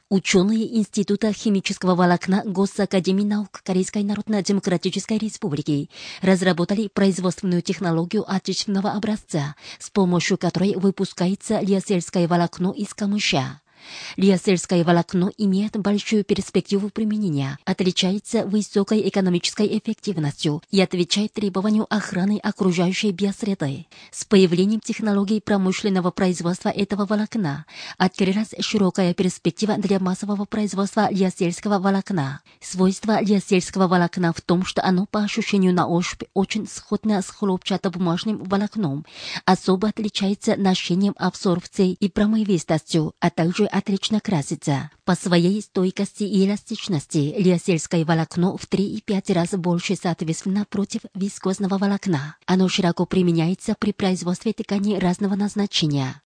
Ученые Института химического волокна Госакадемии наук Корейской Народно-Демократической Республики разработали производственную технологию отечественного образца, с помощью которой выпускается лиосельское волокно из камыша. Лиосельское волокно имеет большую перспективу применения, отличается высокой экономической эффективностью и отвечает требованию охраны окружающей биосреды. С появлением технологий промышленного производства этого волокна открылась широкая перспектива для массового производства лиосельского волокна. Свойство лиосельского волокна в том, что оно по ощущению на ощупь очень сходно с хлопчатобумажным волокном, особо отличается ношением, абсорбцией и промывистостью, а также отлично красится. По своей стойкости и эластичности лиосельское волокно в 3 и 5 раз больше соответственно против вискозного волокна. Оно широко применяется при производстве тканей разного назначения.